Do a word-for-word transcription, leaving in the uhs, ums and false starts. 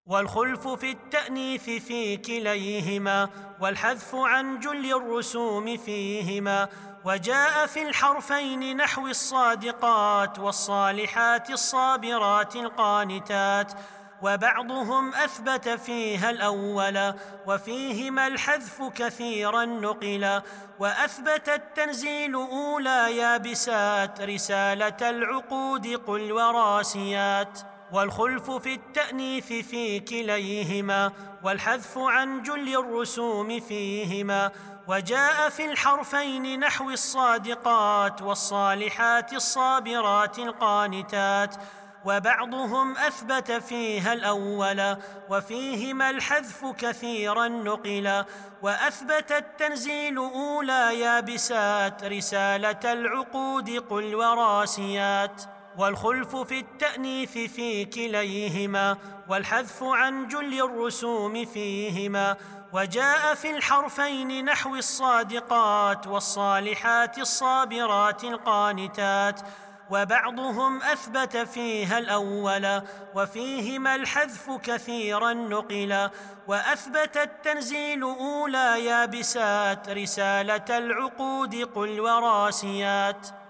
والخلف في التأنيث في كليهما، والحذف عن جل الرسوم فيهما. وجاء في الحرفين نحو الصادقات والصالحات الصابرات القانتات، وبعضهم أثبت فيها الأول، وفيهما الحذف كثيرا نقلا. وأثبت التنزيل أولى يابسات، رسالة العقود قل وراسيات. والخلف في التأنيث في كليهما، والحذف عن جل الرسوم فيهما. وجاء في الحرفين نحو الصادقات والصالحات الصابرات القانتات، وبعضهم أثبت فيها الأول، وفيهما الحذف كثيرا نقلا. وأثبت التنزيل أولى يابسات، رسالة العقود قل وراسيات. والخلف في التأنيث في كليهما، والحذف عن جل الرسوم فيهما. وجاء في الحرفين نحو الصادقات والصالحات الصابرات القانتات، وبعضهم أثبت فيها الأول، وفيهما الحذف كثيرا نقلا. وأثبت التنزيل أولى يابسات، رسالة العقود قل وراسيات.